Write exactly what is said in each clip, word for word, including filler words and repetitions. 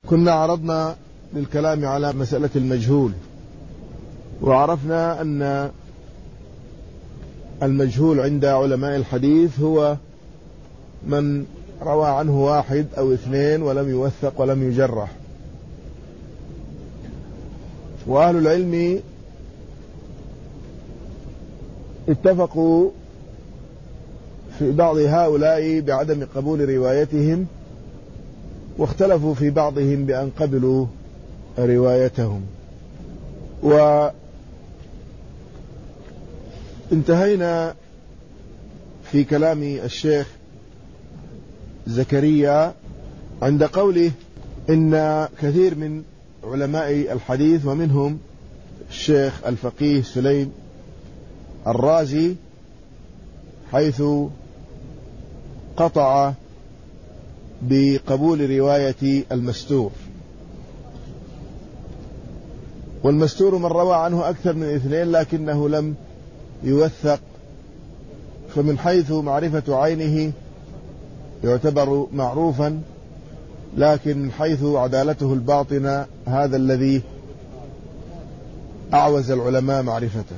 كنا عرضنا للكلام على مسألة المجهول، وعرفنا أن المجهول عند علماء الحديث هو من روى عنه واحد أو اثنين ولم يوثق ولم يجرح. وأهل العلم اتفقوا في بعض هؤلاء بعدم قبول روايتهم، واختلفوا في بعضهم بأن قبلوا روايتهم. وانتهينا في كلام الشيخ زكريا عند قوله إن كثير من علماء الحديث ومنهم الشيخ الفقيه سليم الرازي حيث قطع بقبول رواية المستور، والمستور من روى عنه أكثر من اثنين لكنه لم يوثق، فمن حيث معرفة عينه يعتبر معروفا، لكن من حيث عدالته الباطنة هذا الذي أعوز العلماء معرفته.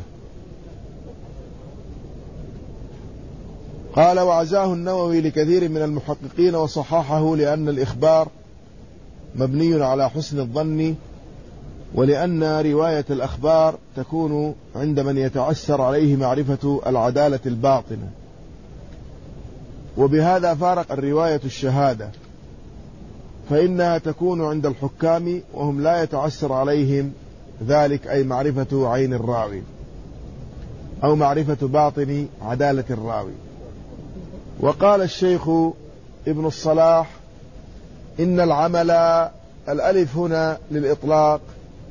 قال: وعزاه النووي لكثير من المحققين وصححه لأن الإخبار مبني على حسن الظن، ولأن رواية الأخبار تكون عند من يتعسر عليه معرفة العدالة الباطنة، وبهذا فارق الرواية الشهادة، فإنها تكون عند الحكام وهم لا يتعسر عليهم ذلك، أي معرفة عين الراوي أو معرفة باطن عدالة الراوي. وقال الشيخ ابن الصلاح: إن العمل، الألف هنا للإطلاق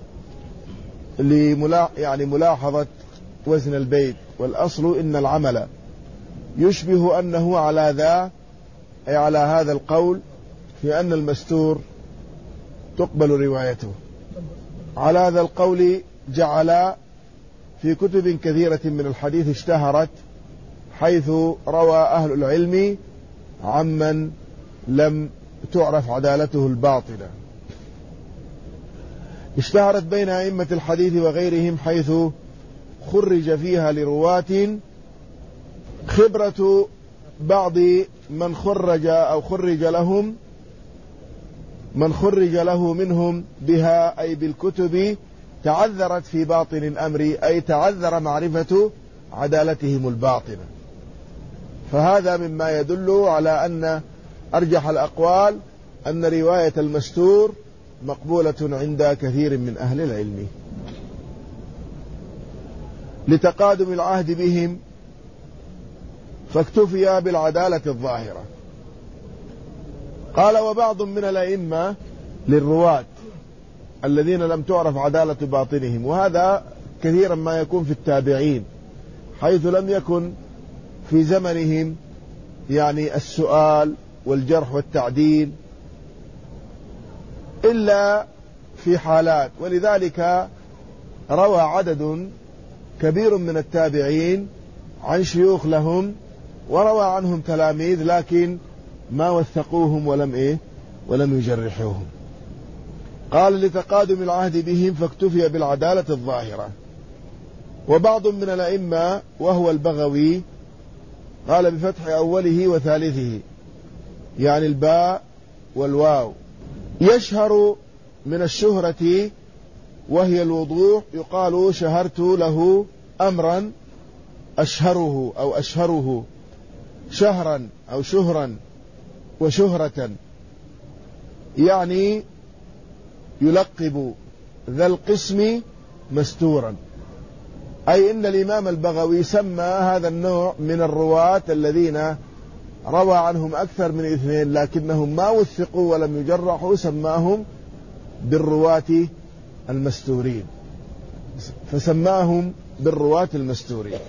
لملا يعني ملاحظة وزن البيت، والأصل إن العمل يشبه أنه على ذا، أي على هذا القول في أن المستور تقبل روايته. على هذا القول جعل في كتب كثيرة من الحديث اشتهرت، حيث روى أهل العلم عمن لم تعرف عدالته الباطنة، اشتهرت بين أئمة الحديث وغيرهم، حيث خرج فيها لرواة خبرة بعض من خرج أو خرج لهم من خرج له منهم بها، أي بالكتب، تعذرت في باطن الأمر، أي تعذر معرفة عدالتهم الباطنة. فهذا مما يدل على أن أرجح الأقوال أن رواية المستور مقبولة عند كثير من أهل العلم لتقادم العهد بهم، فاكتفي بالعدالة الظاهرة. قال: وبعض من الأئمة للرواة الذين لم تعرف عدالة باطنهم، وهذا كثيرا ما يكون في التابعين، حيث لم يكن في زمنهم يعني السؤال والجرح والتعديل إلا في حالات، ولذلك روى عدد كبير من التابعين عن شيوخ لهم وروى عنهم تلاميذ، لكن ما وثقوهم ولم إيه ولم يجرحوهم. قال: لتقادم العهد بهم فاكتفي بالعدالة الظاهرة. وبعض من الأئمة وهو البغوي قال بفتح أوله وثالثه، يعني الباء والواو، يشهر من الشهرة وهي الوضوح، يقال شهرت له أمرا أشهره أو أشهره، شهرا أو شهرا وشهرة، يعني يلقب ذا القسم مستورا، أي إن الإمام البغوي سمى هذا النوع من الرواة الذين روى عنهم أكثر من اثنين لكنهم ما وثقوا ولم يجرحوا، سماهم بالرواة المستورين، فسماهم بالرواة المستورين،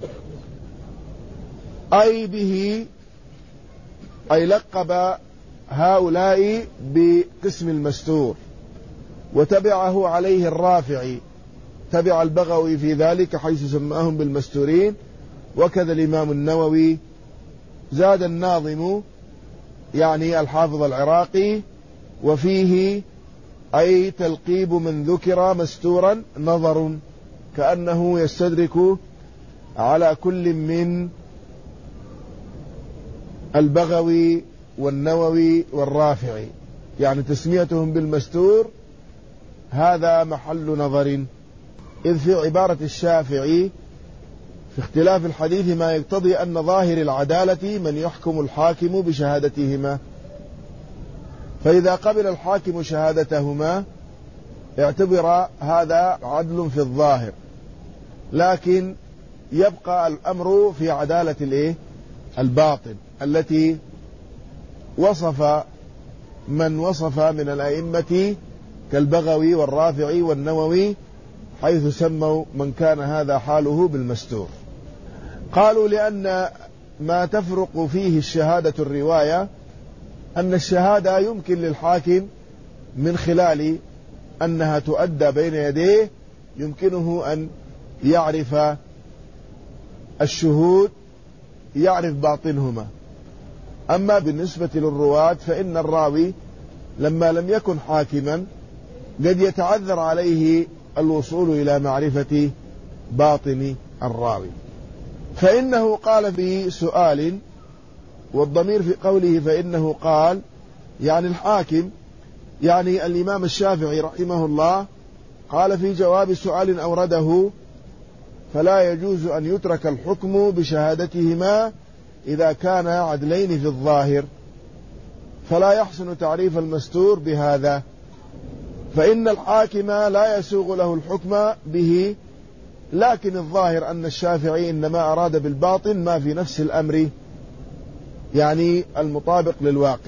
أي به أي لقب هؤلاء بقسم المستور. وتبعه عليه الرافعي، تبع البغوي في ذلك حيث سماهم بالمستورين، وكذا الإمام النووي. زاد الناظم يعني الحافظ العراقي: وفيه أي تلقيب من ذكر مستورا نظر، كأنه يستدرك على كل من البغوي والنووي والرافعي، يعني تسميتهم بالمستور هذا محل نظر، إذ في عبارة الشافعي في اختلاف الحديث ما يقتضي أن ظاهر العدالة من يحكم الحاكم بشهادتهما، فإذا قبل الحاكم شهادتهما اعتبر هذا عدل في الظاهر، لكن يبقى الأمر في عدالة الايه الباطن التي وصف من وصف من الأئمة كالبغوي والرافعي والنووي، حيث سموا من كان هذا حاله بالمستور. قالوا لأن ما تفرق فيه الشهادة الرواية أن الشهادة يمكن للحاكم من خلال أنها تؤدى بين يديه يمكنه أن يعرف الشهود، يعرف باطنهما. أما بالنسبة للرواة فإن الراوي لما لم يكن حاكما قد يتعذر عليه الوصول إلى معرفة باطن الراوي، فإنه قال بسؤال، والضمير في قوله فإنه قال يعني الحاكم، يعني الإمام الشافعي رحمه الله قال في جواب سؤال أورده: فلا يجوز أن يترك الحكم بشهادتهما إذا كان عدلين في الظاهر، فلا يحسن تعريف المستور بهذا، فإن الحاكم لا يسوغ له الحكم به، لكن الظاهر أن الشافعي إنما أراد بالباطن ما في نفس الأمر، يعني المطابق للواقع،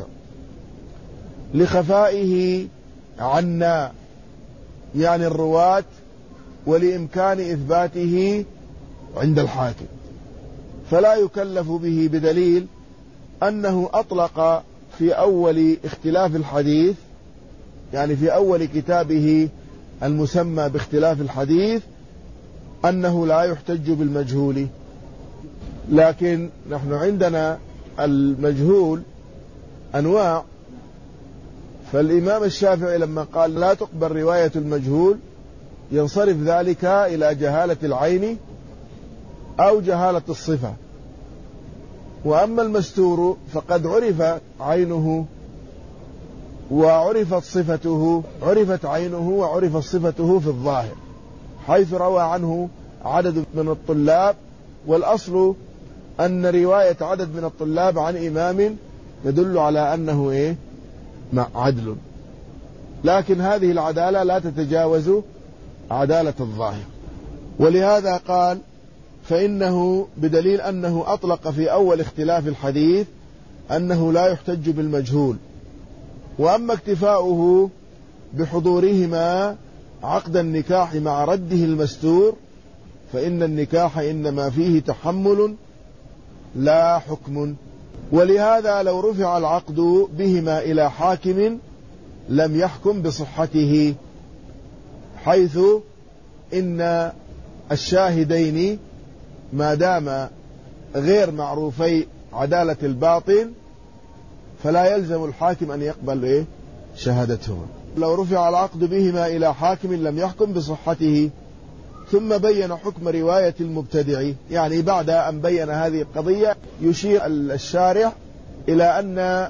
لخفائه عنا يعني الرواة، ولإمكان إثباته عند الحاكم، فلا يكلف به، بدليل أنه أطلق في أول اختلاف الحديث، يعني في أول كتابه المسمى باختلاف الحديث، أنه لا يحتج بالمجهول. لكن نحن عندنا المجهول أنواع، فالإمام الشافعي لما قال لا تقبل رواية المجهول ينصرف ذلك إلى جهالة العين أو جهالة الصفة. وأما المستور فقد عرف عينه وعرفت صفته، عرفت عينه وعرفت صفته في الظاهر، حيث روى عنه عدد من الطلاب، والأصل أن رواية عدد من الطلاب عن إمام يدل على أنه إيه؟ عدل، لكن هذه العدالة لا تتجاوز عدالة الظاهر. ولهذا قال فإنه بدليل أنه أطلق في أول اختلاف الحديث أنه لا يحتج بالمجهول. وأما اكتفاؤه بحضورهما عقد النكاح مع رده المستور فإن النكاح إنما فيه تحمل لا حكم، ولهذا لو رفع العقد بهما إلى حاكم لم يحكم بصحته، حيث إن الشاهدين ما دام غير معروفي عدالة الباطن فلا يلزم الحاكم أن يقبل إيه؟ شهادتهما. لو رفع العقد بهما إلى حاكم لم يحكم بصحته. ثم بين حكم رواية المبتدع، يعني بعد أن بين هذه القضية يشير الشارع إلى أن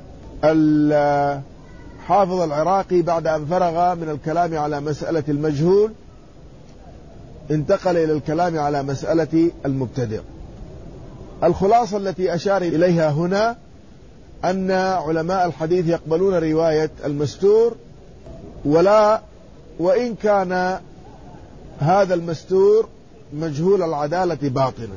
الحافظ العراقي بعد أن فرغ من الكلام على مسألة المجهول انتقل إلى الكلام على مسألة المبتدع. الخلاصة التي أشار إليها هنا أن علماء الحديث يقبلون رواية المستور، ولا وإن كان هذا المستور مجهول العدالة باطنا،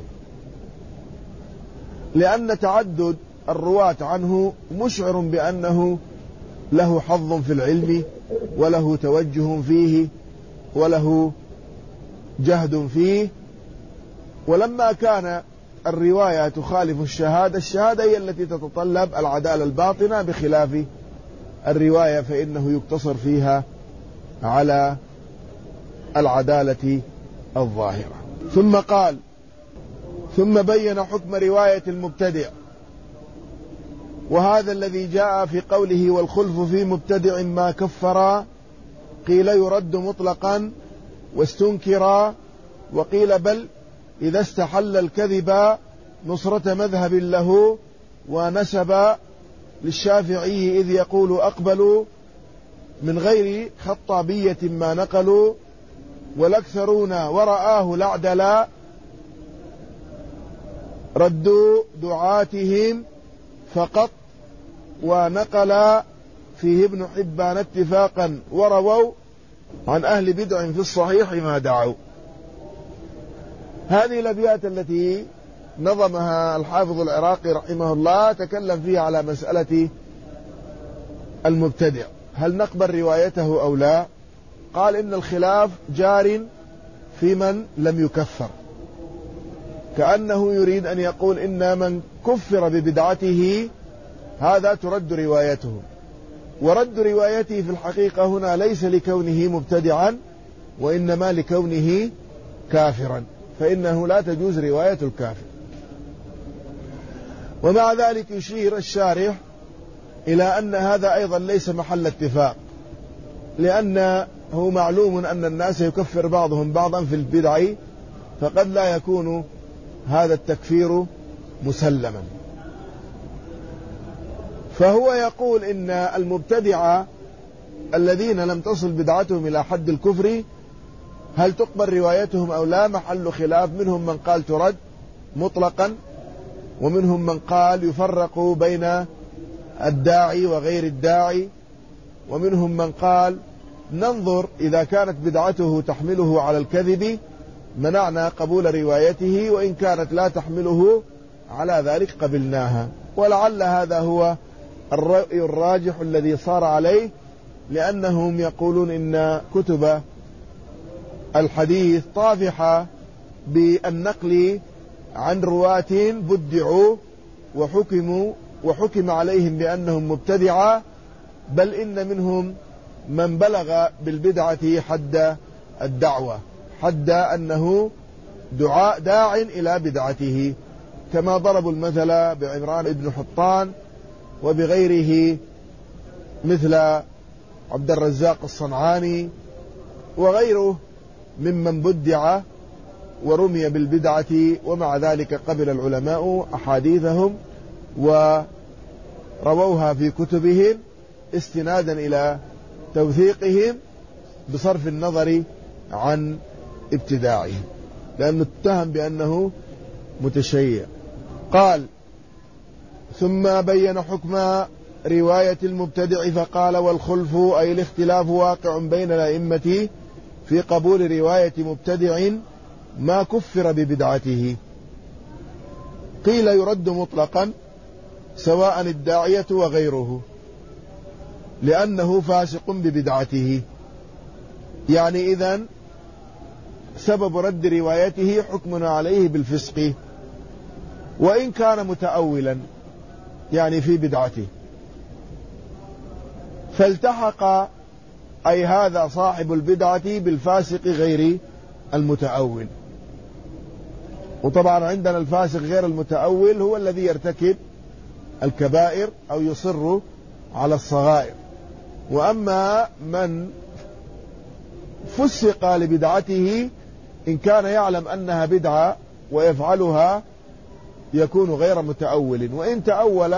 لأن تعدد الرواة عنه مشعر بأنه له حظ في العلم وله توجه فيه وله جهد فيه. ولما كان الرواية تخالف الشهادة، الشهادة هي التي تتطلب العدالة الباطنة بخلاف الرواية، فإنه يقتصر فيها على العدالة الظاهرة. ثم قال ثم بين حكم رواية المبتدع، وهذا الذي جاء في قوله والخلف في مبتدع ما كفر قيل يرد مطلقا واستنكر، وقيل بل إذا استحل الكذب نصرة مذهب له، ونسب للشافعي إذ يقول أقبلوا من غير خطابية ما نقلوا، والأكثرون ورآه الأعدلا ردوا دعاتهم فقط، ونقل فيه ابن حبان اتفاقا ورووا عن أهل بدع في الصحيح ما دعوا. هذه الأبيات التي نظمها الحافظ العراقي رحمه الله تكلم فيها على مسألة المبتدع، هل نقبل روايته أو لا؟ قال إن الخلاف جار في من لم يكفر، كأنه يريد أن يقول إن من كفر ببدعته هذا ترد روايته، ورد روايته في الحقيقة هنا ليس لكونه مبتدعا، وإنما لكونه كافرا، فإنه لا تجوز رواية الكافر. ومع ذلك يشير الشارح إلى أن هذا أيضا ليس محل اتفاق، لأنه معلوم أن الناس يكفر بعضهم بعضا في البدع، فقد لا يكون هذا التكفير مسلما. فهو يقول إن المبتدعة الذين لم تصل بدعتهم إلى حد الكفر هل تقبل روايتهم أو لا محل خلاف، منهم من قال ترد مطلقا، ومنهم من قال يفرق بين الداعي وغير الداعي، ومنهم من قال ننظر إذا كانت بدعته تحمله على الكذب منعنا قبول روايته، وإن كانت لا تحمله على ذلك قبلناها. ولعل هذا هو الرأي الراجح الذي صار عليه، لأنهم يقولون إن كتب الحديث طافحة بالنقل عن رواة بدعوا وحكموا وحكم عليهم بأنهم مبتدعة، بل إن منهم من بلغ بالبدعة حد الدعوة، حد أنه دعاء داع إلى بدعته، كما ضربوا المثل بعمران بن حطان وبغيره مثل عبد الرزاق الصنعاني وغيره ممن بدع ورمي بالبدعة، ومع ذلك قبل العلماء أحاديثهم ورووها في كتبهم استنادا إلى توثيقهم بصرف النظر عن ابتداعهم، لأنه اتهم بأنه متشيع. قال ثم بين حكم رواية المبتدع فقال والخلف أي الاختلاف واقع بين الأئمة في قبول رواية مبتدع ما كفر ببدعته. قيل يرد مطلقا سواء الداعية وغيره لأنه فاسق ببدعته، يعني إذن سبب رد روايته حكمنا عليه بالفسق وإن كان متأولا يعني في بدعته، فالتحق أي هذا صاحب البدعة بالفاسق غير المتأول. وطبعا عندنا الفاسق غير المتأول هو الذي يرتكب الكبائر أو يصر على الصغائر، وأما من فسق لبدعته إن كان يعلم أنها بدعة ويفعلها يكون غير متأول، وإن تأول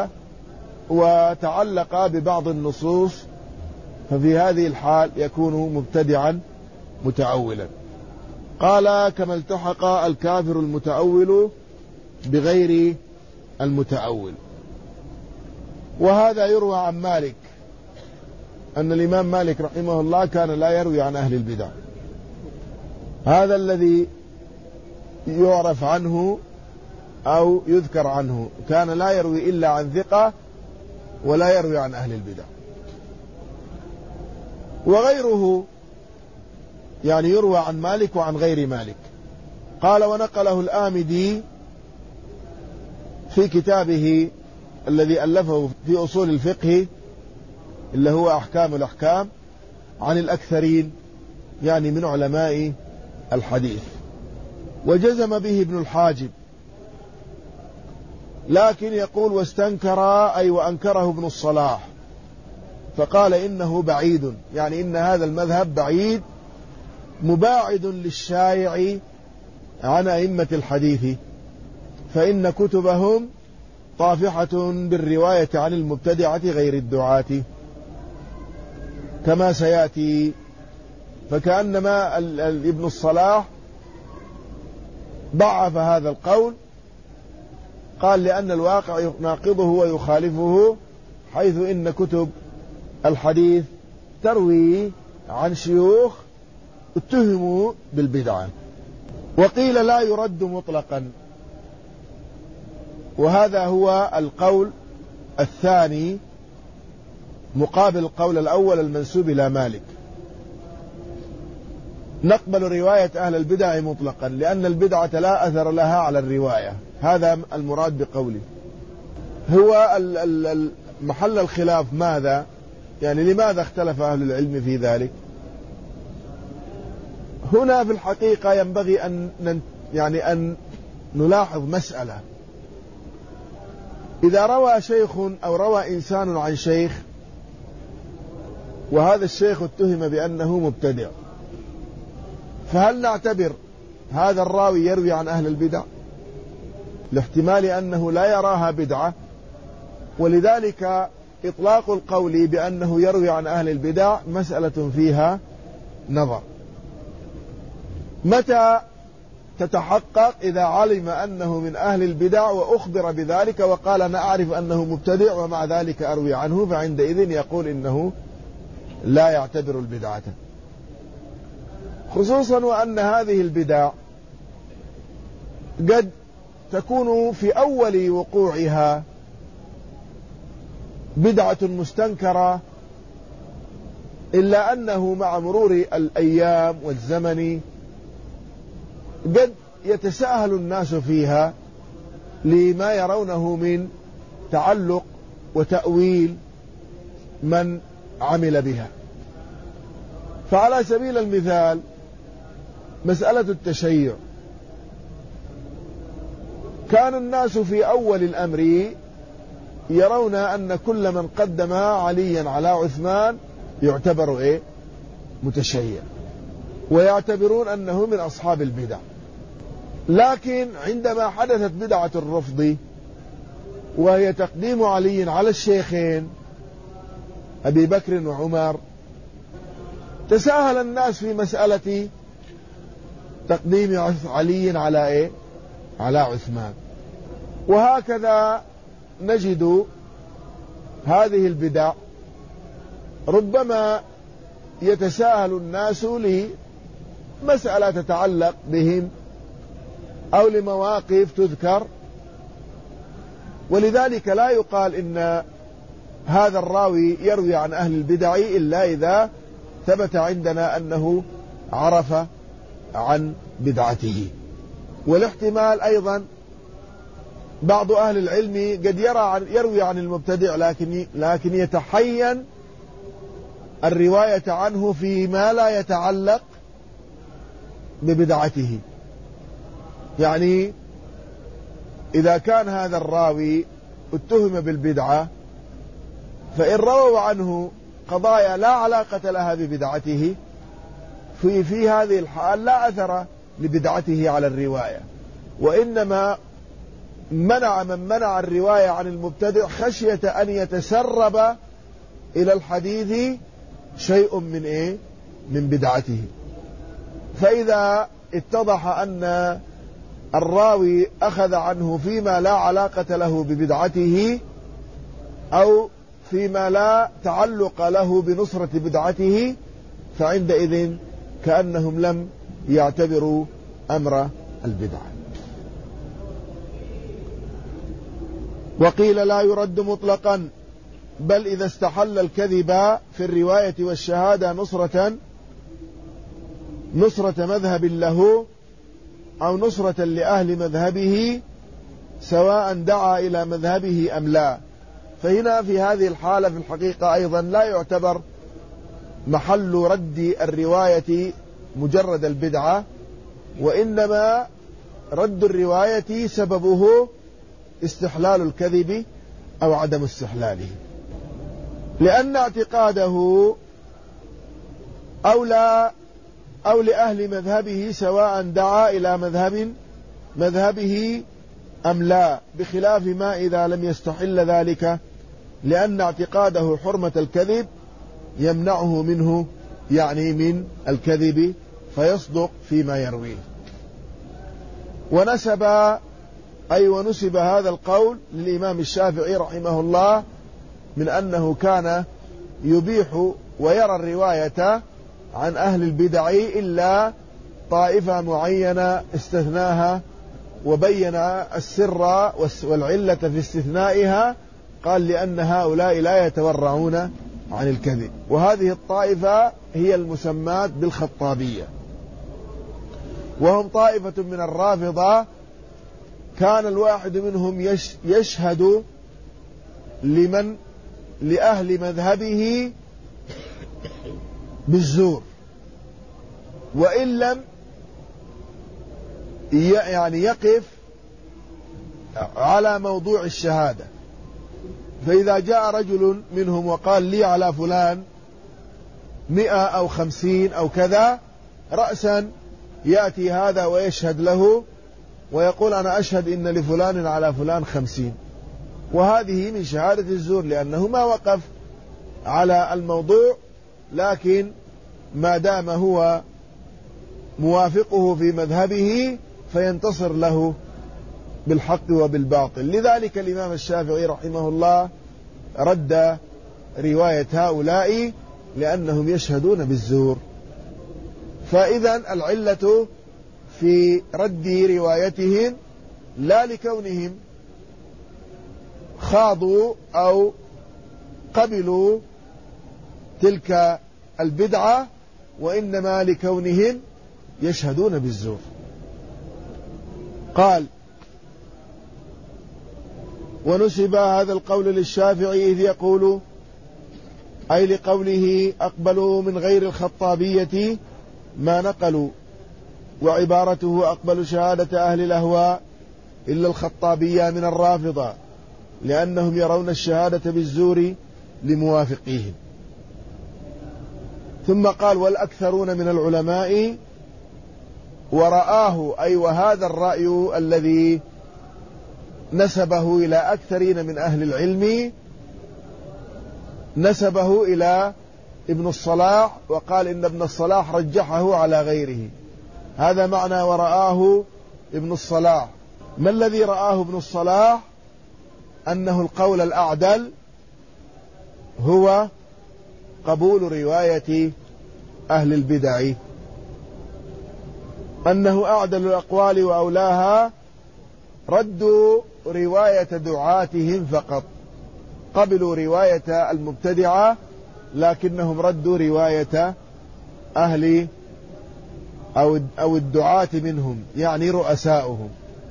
وتعلق ببعض النصوص ففي هذه الحال يكون مبتدعا متأولا. قال كما التحق الكافر المتأول بغير المتأول. وهذا يروى عن مالك أن الإمام مالك رحمه الله كان لا يروي عن أهل البدع، هذا الذي يعرف عنه أو يذكر عنه، كان لا يروي إلا عن ثقة ولا يروي عن أهل البدع. وغيره يعني يروى عن مالك وعن غير مالك. قال ونقله الآمدي في كتابه الذي ألفه في أصول الفقه اللي هو أحكام الأحكام عن الأكثرين يعني من علماء الحديث، وجزم به ابن الحاجب، لكن يقول واستنكر أي وأنكره ابن الصلاح، فقال إنه بعيد، يعني إن هذا المذهب بعيد مباعد للشائع عن أئمة الحديث، فإن كتبهم طافحة بالرواية عن المبتدعة غير الدعاة كما سيأتي. فكأنما ابن الصلاح ضعف هذا القول، قال لأن الواقع يناقضه ويخالفه، حيث إن كتب الحديث تروي عن شيوخ اتهموا بالبدعة. وقيل لا يرد مطلقا، وهذا هو القول الثاني مقابل القول الأول المنسوب إلى مالك. نقبل رواية أهل البدع مطلقا لأن البدعة لا أثر لها على الرواية، هذا المراد بقوله. هو محل الخلاف ماذا؟ يعني لماذا اختلف أهل العلم في ذلك؟ هنا في الحقيقة ينبغي أن يعني أن نلاحظ مسألة. إذا روى شيخ أو روى إنسان عن شيخ وهذا الشيخ اتهم بأنه مبتدع، فهل نعتبر هذا الراوي يروي عن أهل البدع؟ لاحتمال أنه لا يراها بدعة، ولذلك إطلاق القول بأنه يروي عن أهل البدع مسألة فيها نظر. متى تتحقق؟ إذا علم أنه من أهل البدع وأخبر بذلك وقال أنا أعرف أنه مبتدع ومع ذلك أروي عنه، فعندئذ يقول إنه لا يعتبر البدعة، خصوصا وأن هذه البدع قد تكون في أول وقوعها بدعة مستنكرة، إلا أنه مع مرور الأيام والزمن قد يتساهل الناس فيها لما يرونه من تعلق وتأويل من عمل بها. فعلى سبيل المثال مسألة التشيع، كان الناس في أول الأمر يرون أن كل من قدم عليا على عثمان يعتبر إيه؟ متشيع، ويعتبرون أنه من أصحاب البدع. لكن عندما حدثت بدعة الرفض وهي تقديم علي على الشيخين أبي بكر وعمر، تساهل الناس في مسألة تقديم علي على إيه؟ على عثمان. وهكذا نجد هذه البدع ربما يتساهل الناس لمسألة تتعلق بهم أو لمواقف تذكر، ولذلك لا يقال إن هذا الراوي يروي عن أهل البدع إلا إذا ثبت عندنا أنه عرف عن بدعته. والاحتمال أيضا بعض أهل العلم قد يرى عن يروي عن المبتدع لكن لكن يتحين الرواية عنه فيما لا يتعلق ببدعته. يعني إذا كان هذا الراوي اتهم بالبدعة، فإن رووا عنه قضايا لا علاقة لها ببدعته، في في هذه الحال لا أثر لبدعته على الرواية، وإنما منع من منع الرواية عن المبتدع خشية أن يتسرب إلى الحديث شيء من إيه؟ من بدعته. فإذا اتضح أن الراوي أخذ عنه فيما لا علاقة له ببدعته أو فيما لا تعلق له بنصرة بدعته، فعندئذ كأنهم لم يعتبروا أمر البدعة. وقيل لا يرد مطلقا، بل إذا استحل الكذب في الرواية والشهادة نصرة نصرة مذهب له أو نصرة لأهل مذهبه سواء دعا إلى مذهبه أم لا، فهنا في هذه الحالة في الحقيقة أيضا لا يعتبر محل رد الرواية مجرد البدعة، وإنما رد الرواية سببه استحلال الكذب أو عدم استحلاله. لأن اعتقاده أولى أو لأهل مذهبه سواء دعا إلى مذهب مذهبه أم لا، بخلاف ما إذا لم يستحل ذلك، لأن اعتقاده حرمة الكذب يمنعه منه، يعني من الكذب، فيصدق فيما يرويه. ونسب أي ونسب هذا القول للإمام الشافعي رحمه الله من أنه كان يبيح ويرى الرواية عن أهل البدع إلا طائفة معينة استثناها وبين السر والعلة في استثنائها، قال لأن هؤلاء لا يتورعون عن الكذب، وهذه الطائفة هي المسمات بالخطابية، وهم طائفة من الرافضة. كان الواحد منهم يشهد لمن لأهل مذهبه بالزور، وإن لم يعني يقف على موضوع الشهادة. فإذا جاء رجل منهم وقال لي على فلان مئة أو خمسين أو كذا رأسا، يأتي هذا ويشهد له ويقول أنا أشهد إن لفلان على فلان خمسين، وهذه من شهادة الزور، لأنه ما وقف على الموضوع، لكن ما دام هو موافقه في مذهبه فينتصر له بالحق وبالباطل. لذلك الإمام الشافعي رحمه الله رد رواية هؤلاء لأنهم يشهدون بالزور. فإذا العلة في رد روايتهم لا لكونهم خاضوا أو قبلوا تلك البدعة، وإنما لكونهم يشهدون بالزور. قال: ونسب هذا القول للشافعي إذ يقول، أي لقوله أقبلوا من غير الخطابية ما نقلوا، وعبارته أقبل شهادة أهل الأهواء إلا الخطابية من الرافضة، لأنهم يرون الشهادة بالزور لموافقيهم. ثم قال: والأكثرون من العلماء ورآه، أي وهذا الرأي الذي نسبه إلى أكثرين من أهل العلم نسبه إلى ابن الصلاح، وقال إن ابن الصلاح رجحه على غيره. هذا معنى ورآه ابن الصلاح. ما الذي رآه ابن الصلاح؟ أنه القول الأعدل هو قبول رواية أهل البدع، أنه أعدل الأقوال وأولاها ردوا رواية دعاتهم فقط، قبلوا رواية المبتدعة لكنهم ردوا رواية أهل أو أو الدعاة منهم، يعني رؤساؤهم،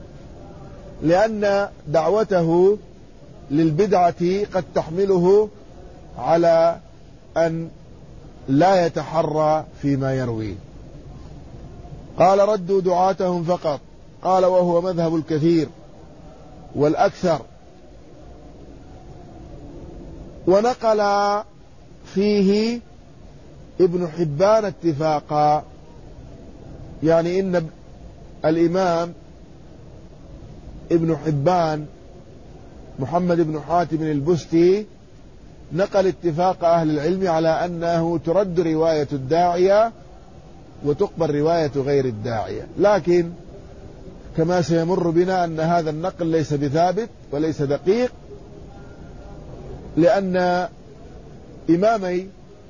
لأن دعوته للبدعة قد تحمله على أن لا يتحرى فيما يروي. قال: ردوا دعاتهم فقط. قال: وهو مذهب الكثير والأكثر. ونقل فيه ابن حبان اتفاقا، يعني إن الإمام ابن حبان محمد بن حاتم البستي نقل اتفاق أهل العلم على أنه ترد رواية الداعية وتقبل رواية غير الداعية، لكن كما سيمر بنا أن هذا النقل ليس بثابت وليس دقيق، لأن إمامي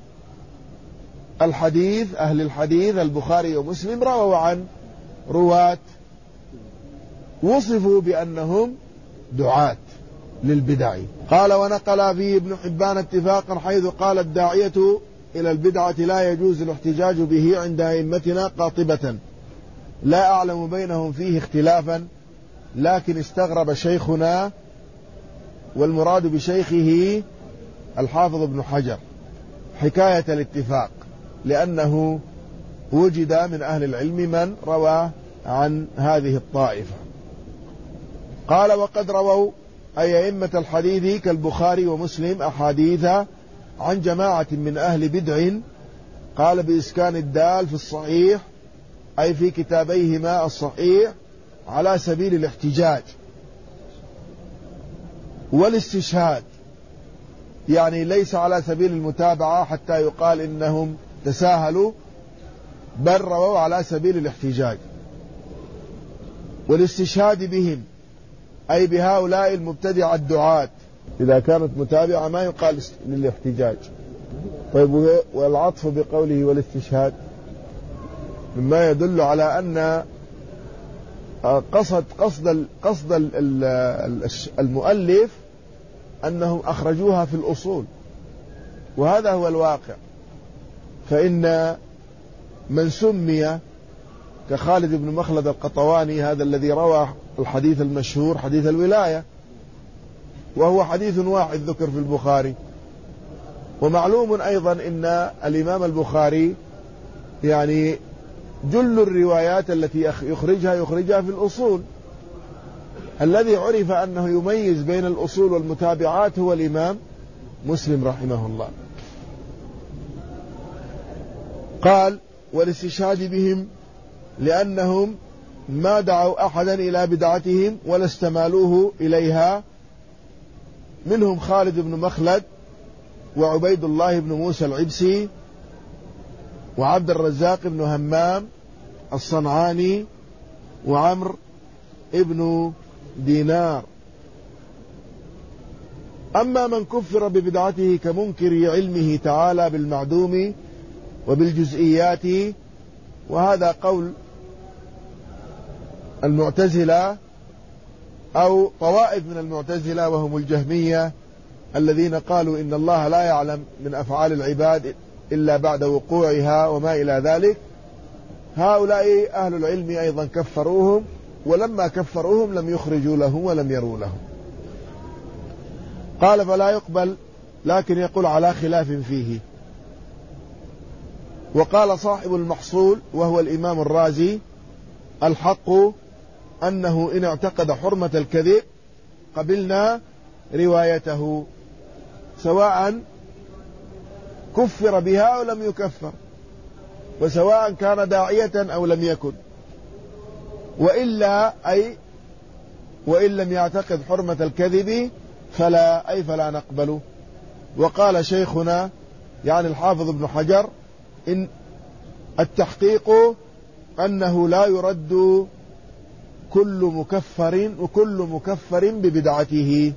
الحديث أهل الحديث البخاري ومسلم رووا عن رواة وصفوا بأنهم دعاة للبدع. قال: ونقل فيه ابن حبان اتفاقا حيث قال: الداعية إلى البدعة لا يجوز الاحتجاج به عند أئمتنا قاطبة، لا أعلم بينهم فيه اختلافا، لكن استغرب شيخنا، والمراد بشيخه الحافظ ابن حجر، حكاية الاتفاق، لأنه وجد من أهل العلم من روى عن هذه الطائفة. قال: وقد رووا أي أئمة الحديث كالبخاري ومسلم أحاديث عن جماعة من أهل بدع قال بإسكان الدال في الصحيح أي في كتابيهما الصحيح على سبيل الاحتجاج والاستشهاد، يعني ليس على سبيل المتابعة حتى يقال إنهم تساهلوا، بل رووا على سبيل الاحتجاج والاستشهاد بهم أي بهؤلاء المبتدع الدعاة. إذا كانت متابعة ما يقال للاحتجاج. طيب والعطف بقوله والاستشهاد مما يدل على أن قصد قصد قصد المؤلف أنهم أخرجوها في الأصول، وهذا هو الواقع. فإن من سمي كخالد بن مخلد القطواني هذا الذي روى الحديث المشهور حديث الولاية، وهو حديث واحد ذكر في البخاري. ومعلوم أيضا أن الإمام البخاري يعني جل الروايات التي يخرجها يخرجها في الأصول. الذي عرف أنه يميز بين الأصول والمتابعات هو الإمام مسلم رحمه الله. قال والاستشهاد بهم لأنهم ما دعوا أحدا إلى بدعتهم ولا استمالوه إليها، منهم خالد بن مخلد وعبيد الله بن موسى العبسي وعبد الرزاق بن همام الصنعاني وعمر ابن دينار. أما من كفر ببدعته كمنكر علمه تعالى بالمعدوم وبالجزئيات، وهذا قول المعتزلة أو طوائف من المعتزلة وهم الجهمية الذين قالوا إن الله لا يعلم من أفعال العباد إلا بعد وقوعها وما إلى ذلك. هؤلاء أهل العلم أيضا كفروهم، ولما كفروهم لم يخرجوا لهم ولم يروا لهم. قال فلا يقبل، لكن يقول على خلاف فيه. وقال صاحب المحصول وهو الإمام الرازي الحق أنه إن اعتقد حرمة الكذب قبلنا روايته، سواء كفر بها أو لم يكفر، وسواء كان داعية أو لم يكن، وإلا أي وإن لم يعتقد حرمة الكذب فلا أي فلا نقبل. وقال شيخنا يعني الحافظ ابن حجر إن التحقيق أنه لا يرد كل مكفر وكل مكفر ببدعته،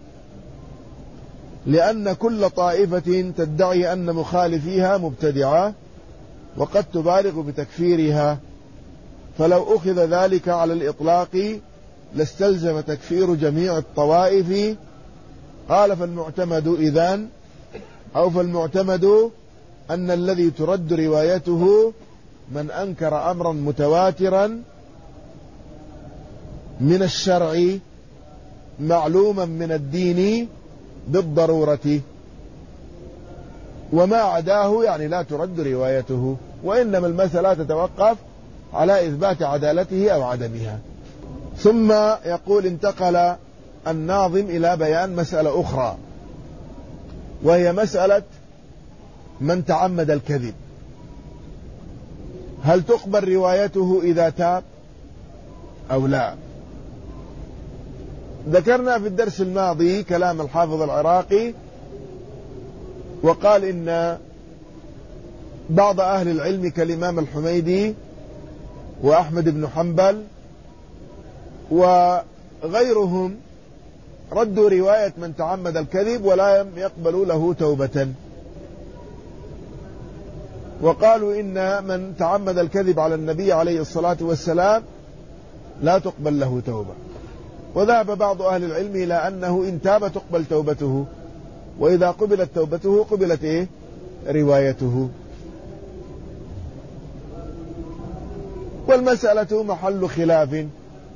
لأن كل طائفة تدعي أن مخالفيها مبتدعة وقد تبالغ بتكفيرها، فلو أخذ ذلك على الإطلاق لاستلزم تكفير جميع الطوائف. قال فالمعتمد إذن أو فالمعتمد أن الذي ترد روايته من أنكر أمرا متواترا من الشرع معلوما من الدين بالضرورة، وما عداه يعني لا ترد روايته، وإنما المسألة تتوقف على إثبات عدالته أو عدمها. ثم يقول انتقل الناظم إلى بيان مسألة أخرى، وهي مسألة من تعمد الكذب، هل تقبل روايته إذا تاب أو لا؟ ذكرنا في الدرس الماضي كلام الحافظ العراقي، وقال إن بعض أهل العلم كالإمام الحميدي وأحمد بن حنبل وغيرهم ردوا رواية من تعمد الكذب ولا يقبلوا له توبة، وقالوا إن من تعمد الكذب على النبي عليه الصلاة والسلام لا تقبل له توبة. وذهب بعض أهل العلم إلى أنه إن تاب تقبل توبته، وإذا قبلت توبته قبلت إيه؟ روايته. والمسألة محل خلاف،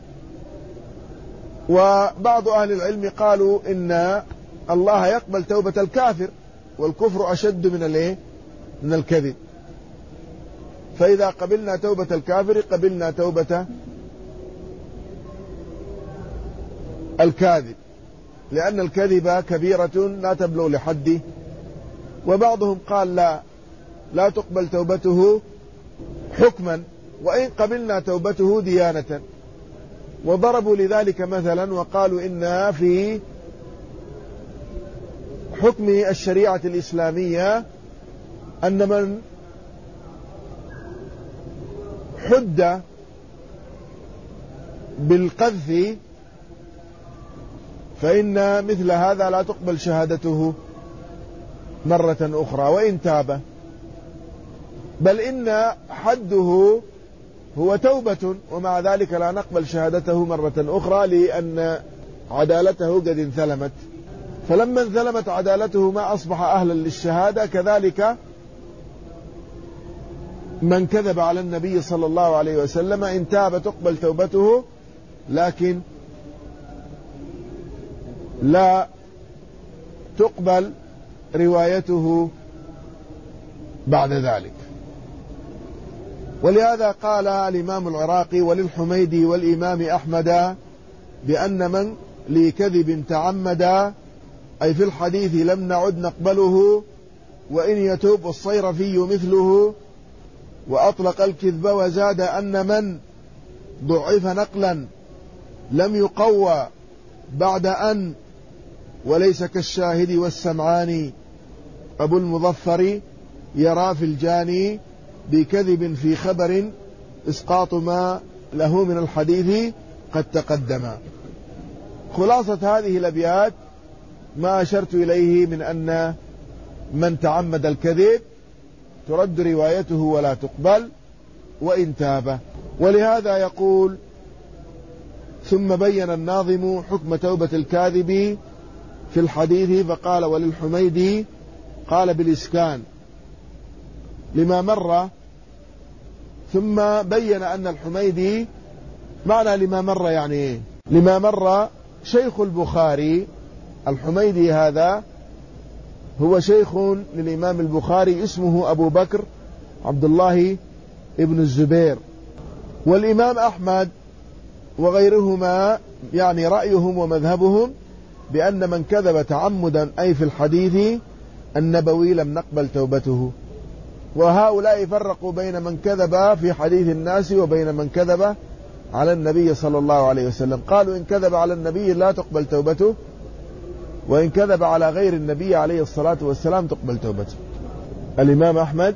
وبعض أهل العلم قالوا إن الله يقبل توبة الكافر، والكفر أشد من الإيه؟ من الكذب، فإذا قبلنا توبة الكافر قبلنا توبة الكاذب، لأن الكذب كبيرة لا تبلغ لحده، وبعضهم قال لا لا تقبل توبته حكما، وإن قبلنا توبته ديانة. وضربوا لذلك مثلا وقالوا إن في حكم الشريعة الإسلامية أن من حد بالقذف فإن مثل هذا لا تقبل شهادته مرة أخرى وإن تاب، بل إن حده هو توبة، ومع ذلك لا نقبل شهادته مرة أخرى لأن عدالته قد انثلمت. فلما انثلمت عدالته ما أصبح أهلا للشهادة. كذلك من كذب على النبي صلى الله عليه وسلم إن تاب تقبل توبته، لكن لا تقبل روايته بعد ذلك. ولهذا قال الإمام العراقي وللحميدي والإمام أحمد بأن من لكذب تعمد أي في الحديث لم نعد نقبله وإن يتوب، والصيرفي مثله وأطلق الكذب وزاد أن من ضعف نقلا لم يقوى بعد أن وليس كالشاهد والسمعان أبو المظفر يرى في الجاني بكذب في خبر إسقاط ما له من الحديث قد تقدم. خلاصة هذه الأبيات ما أشرت إليه من أن من تعمد الكذب ترد روايته ولا تقبل وإن تاب. ولهذا يقول ثم بين الناظم حكم توبة الكاذب في الحديث فقال وللحميدي قال بالإسكان لما مر، ثم بين أن الحميدي معنى لما مر يعني إيه؟ لما مر شيخ البخاري الحميدي هذا هو شيخ للإمام البخاري اسمه أبو بكر عبد الله ابن الزبير. والإمام أحمد وغيرهما يعني رأيهم ومذهبهم بأن من كذب تعمدا أي في الحديث النبوي لم نقبل توبته. وهؤلاء فرقوا بين من كذب في حديث الناس وبين من كذب على النبي صلى الله عليه وسلم. قالوا إن كذب على النبي لا تقبل توبته، وإن كذب على غير النبي عليه الصلاة والسلام تقبل توبته. الإمام أحمد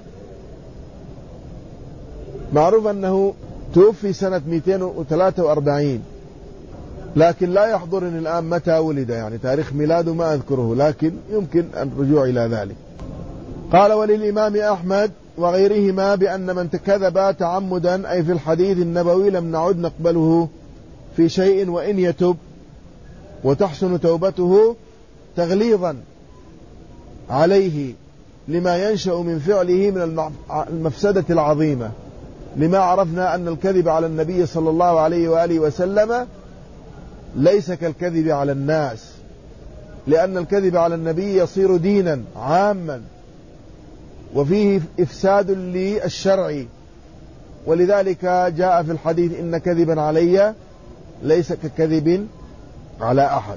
معروف أنه توفي سنة مئتين وثلاثة وأربعين، لكن لا يحضرني الآن متى ولد، يعني تاريخ ميلاده ما أذكره، لكن يمكن الرجوع إلى ذلك. قال وللإمام أحمد وغيرهما بأن من كذب تعمدا أي في الحديث النبوي لم نعد نقبله في شيء وإن يتب، وتحسن توبته تغليظا عليه لما ينشأ من فعله من المفسدة العظيمة، لما عرفنا أن الكذب على النبي صلى الله عليه وآله وسلم ليس كالكذب على الناس، لأن الكذب على النبي يصير دينا عاما وفيه إفساد للشرع، ولذلك جاء في الحديث إن كذبا علي ليس ككذب على أحد.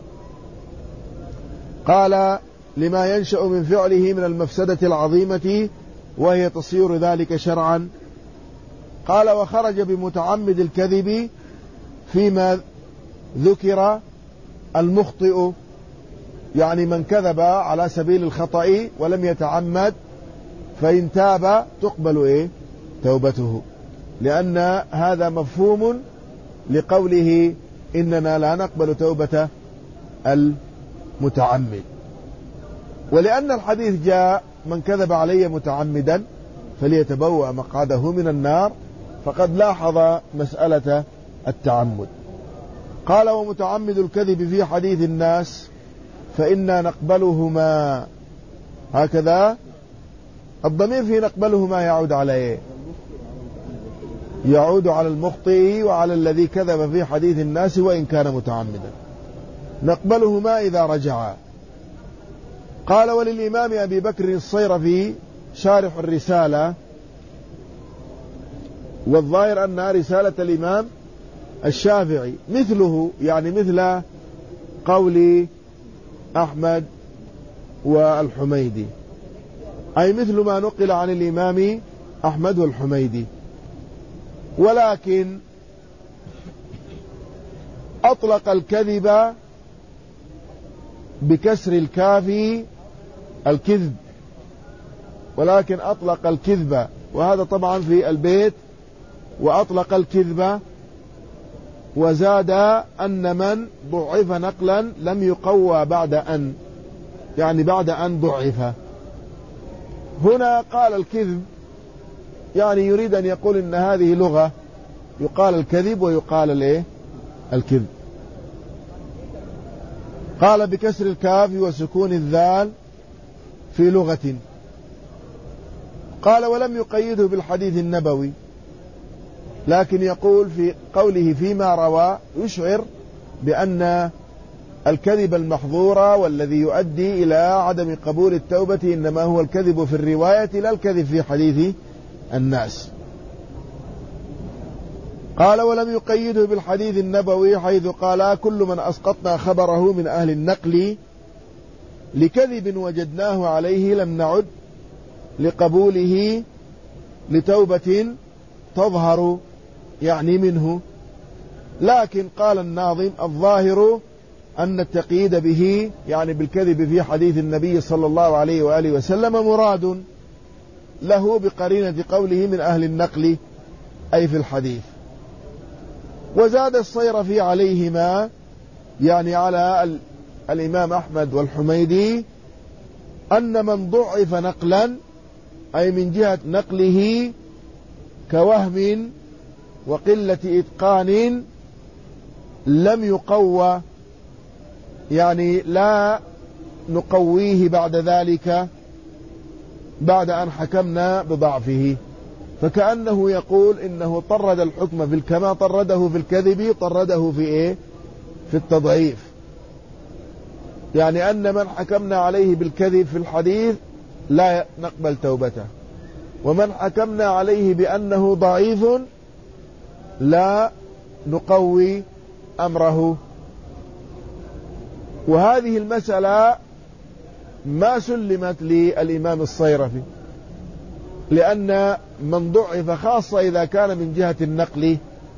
قال لما ينشأ من فعله من المفسدة العظيمة وهي تصير ذلك شرعا. قال وخرج بمتعمد الكذب فيما ذكر المخطئ، يعني من كذب على سبيل الخطأ ولم يتعمد فإن تاب تقبل إيه؟ توبته، لأن هذا مفهوم لقوله إننا لا نقبل توبة المتعمد. ولأن الحديث جاء من كذب علي متعمدا فليتبوأ مقعده من النار، فقد لاحظ مسألة التعمد. قال ومتعمد الكذب في حديث الناس فإنا نقبلهما، هكذا الضمير في نقبلهما يعود على إيه؟ يعود على المخطئ وعلى الذي كذب في حديث الناس وإن كان متعمدا. نقبلهما إذا رجعا. قال وللإمام أبي بكر الصيرفي شارح الرسالة، والظاهر أنها رسالة الإمام الشافعي مثله، يعني مثل قول أحمد والحميدي. أي مثل ما نقل عن الإمام أحمد والحميدي. ولكن أطلق الكذب بكسر الكاف الكذب، ولكن أطلق الكذب، وهذا طبعا في البيت، وأطلق الكذب وزاد أن من ضعف نقلا لم يقوى بعد أن، يعني بعد أن ضعف. هنا قال الكذب، يعني يريد أن يقول إن هذه لغة يقال الكذب ويقال الايه الكذب. قال بكسر الكاف وسكون الذال في لغة. قال ولم يقيده بالحديث النبوي، لكن يقول في قوله فيما روى يشعر بأن الكذب المحظور والذي يؤدي إلى عدم قبول التوبة إنما هو الكذب في الرواية لا الكذب في حديث الناس. قال ولم يقيده بالحديث النبوي حيث قال كل من أسقطنا خبره من أهل النقل لكذب وجدناه عليه لم نعد لقبوله لتوبة تظهر يعني منه. لكن قال الناظم الظاهر أن التقييد به يعني بالكذب في حديث النبي صلى الله عليه وآله وسلم مراد له بقرينة قوله من أهل النقل أي في الحديث. وزاد الصيرفي عليهما يعني على الإمام أحمد والحميدي أن من ضعف نقلا أي من جهة نقله كوهم وقلة إتقان لم يقوى، يعني لا نقويه بعد ذلك بعد أن حكمنا بضعفه. فكأنه يقول إنه طرد الحكم في كما طرده في الكذب طرده في إيه في التضعيف، يعني أن من حكمنا عليه بالكذب في الحديث لا نقبل توبته، ومن حكمنا عليه بأنه ضعيف لا نقوي أمره. وهذه المسألة ما سلمت للإمام الصيرفي، لأن من ضعف خاصة إذا كان من جهة النقل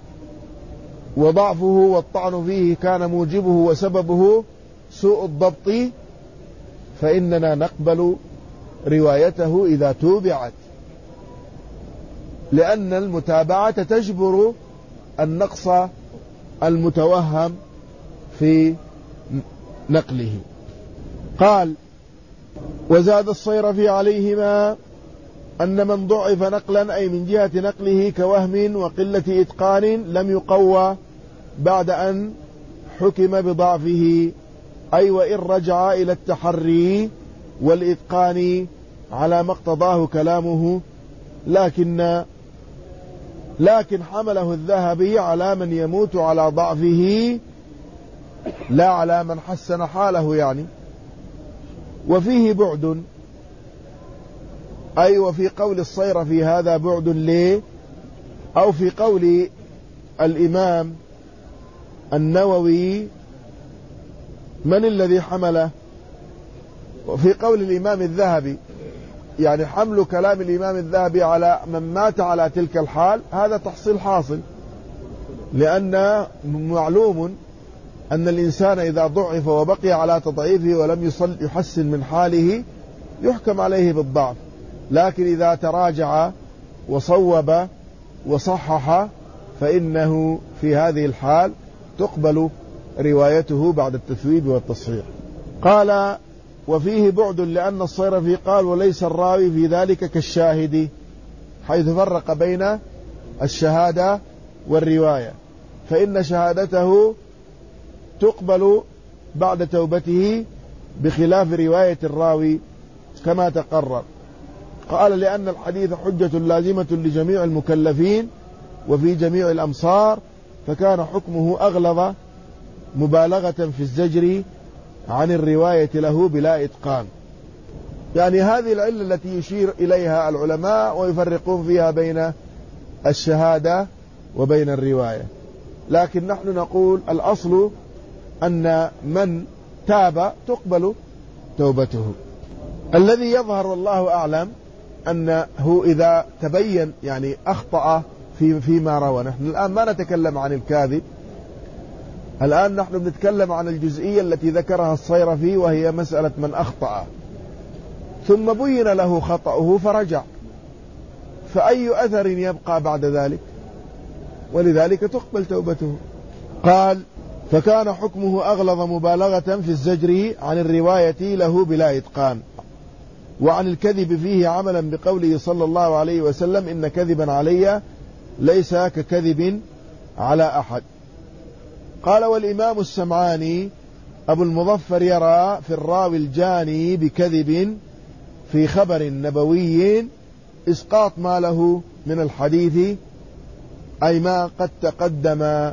وضعفه والطعن فيه كان موجبه وسببه سوء الضبط فإننا نقبل روايته إذا توبعت، لأن المتابعة تجبر النقص المتوهم في نقله. قال وزاد الصيرفي عليهما أن من ضعف نقلا أي من جهة نقله كوهم وقلة إتقان لم يقوى بعد أن حكم بضعفه، أي وإن رجع إلى التحري والإتقان على ما اقتضاه كلامه، لكن لكن حمله الذهبي على من يموت على ضعفه لا على من حسن حاله يعني. وفيه بعد، أي وفي قول الصيرفي هذا بعد ليه، أو في قول الإمام النووي من الذي حمله، وفي قول الإمام الذهبي يعني حمل كلام الإمام الذهبي على من مات على تلك الحال هذا تحصيل حاصل، لأن معلوم أن الإنسان إذا ضعف وبقي على تضعيفه ولم يصل يحسن من حاله يحكم عليه بالضعف، لكن إذا تراجع وصوب وصحح فإنه في هذه الحال تقبل روايته بعد التثويب والتصحيح. قال وفيه بعد لأن الصيرفي قال وليس الراوي في ذلك كالشاهد، حيث فرق بين الشهادة والرواية، فإن شهادته تقبل بعد توبته بخلاف رواية الراوي كما تقرر. قال لأن الحديث حجة لازمة لجميع المكلفين وفي جميع الأمصار، فكان حكمه أغلظ مبالغة في الزجر عن الرواية له بلا إتقان. يعني هذه العلة التي يشير إليها العلماء ويفرقون فيها بين الشهادة وبين الرواية، لكن نحن نقول الأصل أن من تاب تقبل توبته. الذي يظهر والله أعلم أنه إذا تبين يعني أخطأ في فيما روى. نحن الآن ما نتكلم عن الكاذب، الآن نحن بنتكلم عن الجزئية التي ذكرها الصيرفي، وهي مسألة من أخطأ ثم بين له خطأه فرجع، فأي أثر يبقى بعد ذلك؟ ولذلك تقبل توبته. قال: فكان حكمه أغلظ مبالغة في الزجر عن الرواية له بلا إتقان، وعن الكذب فيه عملا بقوله صلى الله عليه وسلم: إن كذبا علي ليس ككذب على أحد. قال: والإمام السمعاني أبو المظفر يرى في الراوي الجاني بكذب في خبر نبوي إسقاط ما له من الحديث، أي ما قد تقدم.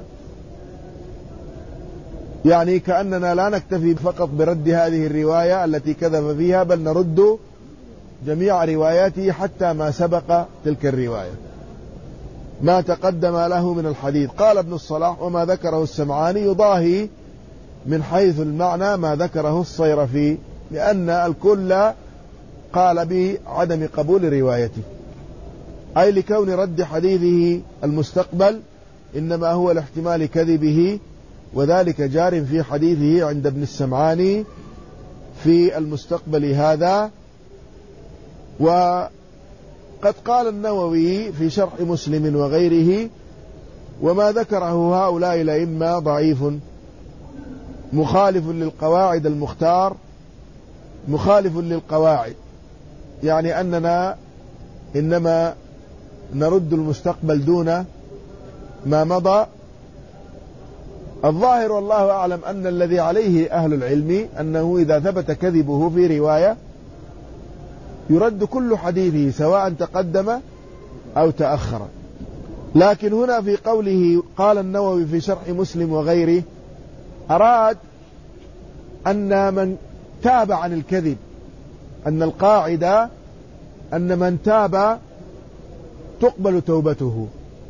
يعني كأننا لا نكتفي فقط برد هذه الرواية التي كذب فيها، بل نرد جميع رواياته حتى ما سبق تلك الرواية، ما تقدم له من الحديث. قال ابن الصلاح: وما ذكره السمعاني يضاهي من حيث المعنى ما ذكره الصيرفي، لأن الكل قال بعدم قبول روايته، أي لكون رد حديثه المستقبل إنما هو لاحتمال كذبه، وذلك جار في حديثه عند ابن السمعاني في المستقبل هذا. وقد قال النووي في شرح مسلم وغيره: وما ذكره هؤلاء الأئمة ضعيف مخالف للقواعد المختار، مخالف للقواعد، يعني أننا إنما نرد المستقبل دون ما مضى. الظاهر والله أعلم أن الذي عليه أهل العلم أنه إذا ثبت كذبه في رواية يرد كل حديثه سواء تقدم أو تأخر. لكن هنا في قوله قال النووي في شرح مسلم وغيره أراد أن من تاب عن الكذب، أن القاعدة أن من تاب تقبل توبته،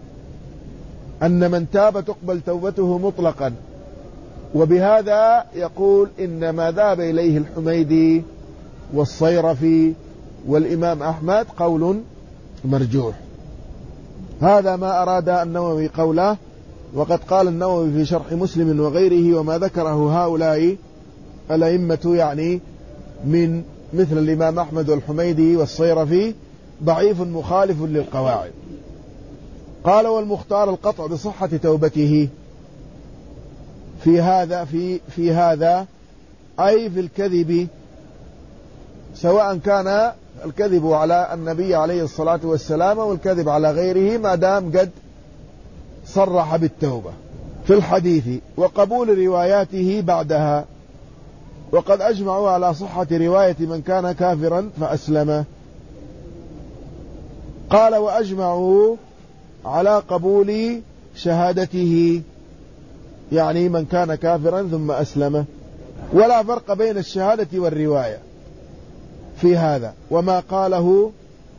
أن من تاب تقبل توبته مطلقا. وبهذا يقول إن ما ذهب إليه الحميدي والصيرفي والإمام أحمد قول مرجوح. هذا ما أراد النووي قوله. وقد قال النووي في شرح مسلم وغيره: وما ذكره هؤلاء الأئمة يعني من مثل الإمام أحمد والحميدي والصيرفي ضعيف مخالف للقواعد. قال: والمختار القطع بصحة توبته في هذا في في هذا أي في الكذب، سواء كان الكذب على النبي عليه الصلاة والسلام والكذب على غيره، ما دام قد صرح بالتوبة في الحديث وقبول رواياته بعدها. وقد أجمعوا على صحة رواية من كان كافرا فأسلم. قال: وأجمعوا على قبول شهادته، يعني من كان كافرا ثم أسلم، ولا فرق بين الشهادة والرواية في هذا. وما قاله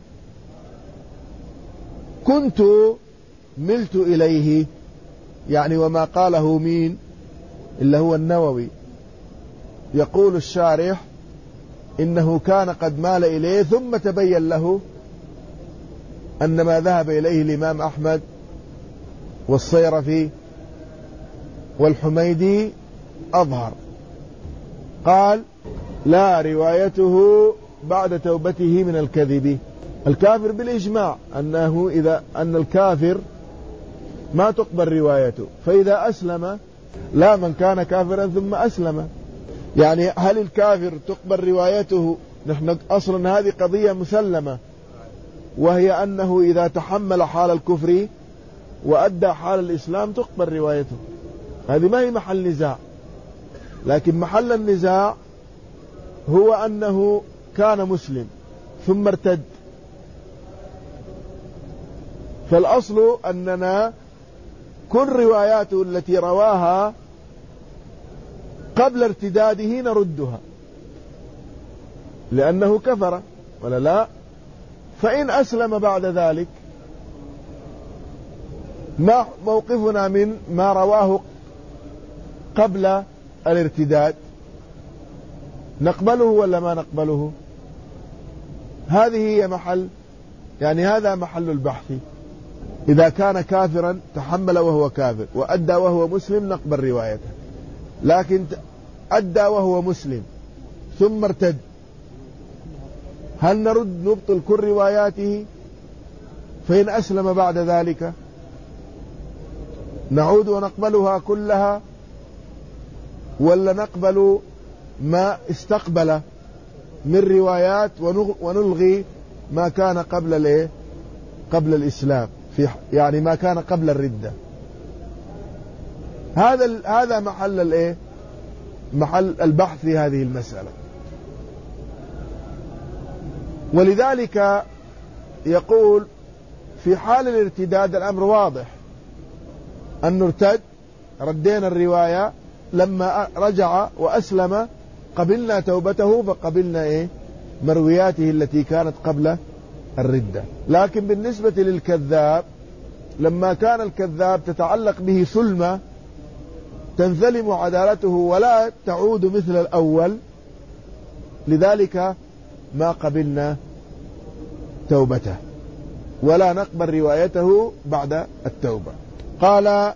كنت ملت إليه، يعني وما قاله مين إلا هو النووي. يقول الشارح إنه كان قد مال إليه ثم تبين له أن ما ذهب إليه الإمام أحمد والصيرفي والحميدي أظهر. قال: لا روايته بعد توبته من الكذب. الكافر بالإجماع أنه إذا أن الكافر ما تقبل روايته، فإذا أسلم لا، من كان كافرا ثم أسلم. يعني هل الكافر تقبل روايته؟ نحن أصلا هذه قضية مسلمة، وهي أنه إذا تحمل حال الكفر وأدى حال الإسلام تقبل روايته. هذه ما هي محل نزاع، لكن محل النزاع هو أنه كان مسلم ثم ارتد. فالأصل أننا كل رواياته التي رواها قبل ارتداده نردها، لأنه كفر ولا لا. فإن أسلم بعد ذلك ما موقفنا من ما رواه قبل الارتداد؟ نقبله ولا ما نقبله؟ هذه هي محل يعني هذا محل البحث. إذا كان كافرا تحمل وهو كافر وأدى وهو مسلم نقبل روايته، لكن أدى وهو مسلم ثم ارتد، هل نرد نبطل كل رواياته؟ فإن أسلم بعد ذلك نعود ونقبلها كلها، ولا نقبل ما استقبل من روايات ونلغي ما كان قبل الايه قبل الإسلام، في يعني ما كان قبل الردة؟ هذا هذا محل الايه محل البحث في هذه المسألة. ولذلك يقول في حال الارتداد الأمر واضح، أن نرتد ردينا الرواية، لما رجع وأسلم قبلنا توبته فقبلنا إيه مروياته التي كانت قبل الردة. لكن بالنسبة للكذاب، لما كان الكذاب تتعلق به ثلمة تنثلم عدالته ولا تعود مثل الأول، لذلك ما قبلنا توبته ولا نقبل روايته بعد التوبة. قال: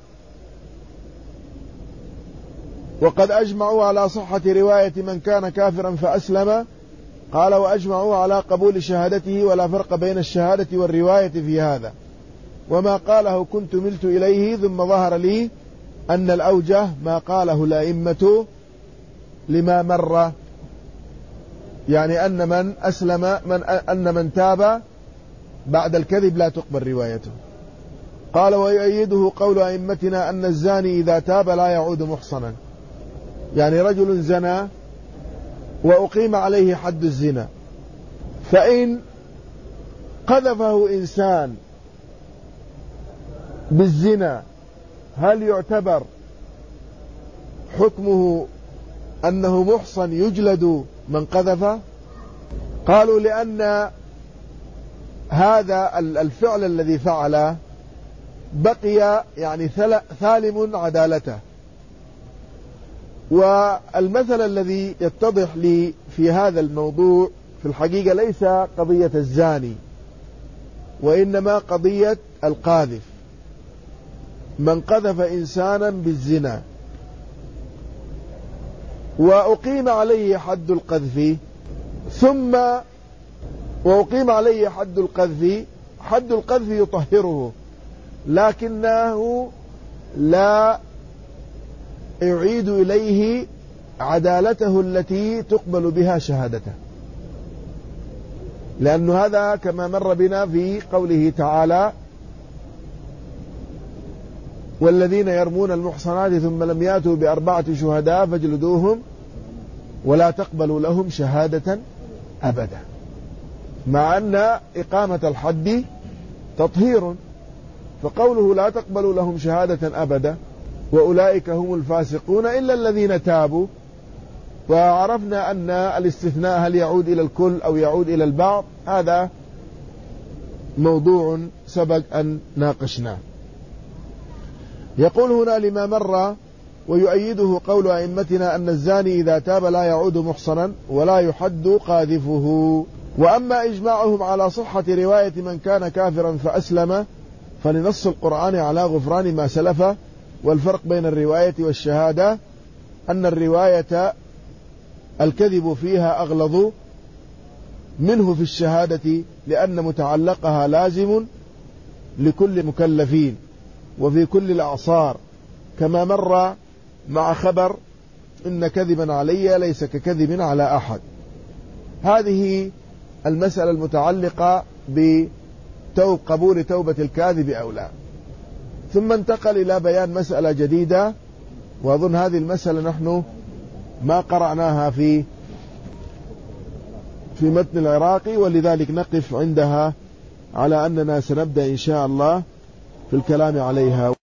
وقد أجمعوا على صحة رواية من كان كافرا فأسلم. قال: وأجمعوا على قبول شهادته، ولا فرق بين الشهادة والرواية في هذا. وما قاله كنت ملت إليه، ثم ظهر لي أن الأوجه ما قاله الأئمة لما مر، يعني أن من أسلم من أن من تاب بعد الكذب لا تقبل روايته. قال: ويؤيده قول أئمتنا أن الزاني إذا تاب لا يعود محصنا، يعني رجل زنى وأقيم عليه حد الزنا، فإن قذفه إنسان بالزنا هل يعتبر حكمه أنه محصن يجلد من قذفه؟ قالوا: لأن هذا الفعل الذي فعله بقي يعني ثالم عدالته. والمثل الذي يتضح لي في هذا الموضوع في الحقيقة ليس قضية الزاني، وإنما قضية القاذف. من قذف إنسانا بالزنا وأقيم عليه حد القذف، ثم وأقيم عليه حد القذف، حد القذف يطهره، لكنه لا يعيد إليه عدالته التي تقبل بها شهادته، لأن هذا كما مر بنا في قوله تعالى: والذين يرمون المحصنات ثم لم يأتوا بأربعة شهداء فاجلدوهم ولا تقبلوا لهم شهادة أبدا، مع أن إقامة الحد تطهير. فقوله لا تقبلوا لهم شهادة أبدا وأولئك هم الفاسقون إلا الذين تابوا. وعرفنا أن الاستثناء هل يعود إلى الكل أو يعود إلى البعض، هذا موضوع سبق أن ناقشناه. يقول هنا لما مر: ويؤيده قول أئمتنا أن الزاني إذا تاب لا يعود محصنا ولا يحد قاذفه. وأما إجماعهم على صحة رواية من كان كافرا فأسلم فلنص القرآن على غفران ما سلف. والفرق بين الرواية والشهادة أن الرواية الكذب فيها أغلظ منه في الشهادة، لأن متعلقها لازم لكل مكلفين وفي كل الأعصار، كما مر مع خبر إن كذبا علي ليس ككذب على أحد. هذه المسألة المتعلقة بقبول توبة الكاذب أو لا. ثم انتقل إلى بيان مسألة جديدة، وأظن هذه المسألة نحن ما قرأناها في في متن العراقي، ولذلك نقف عندها على أننا سنبدأ إن شاء الله في الكلام عليها.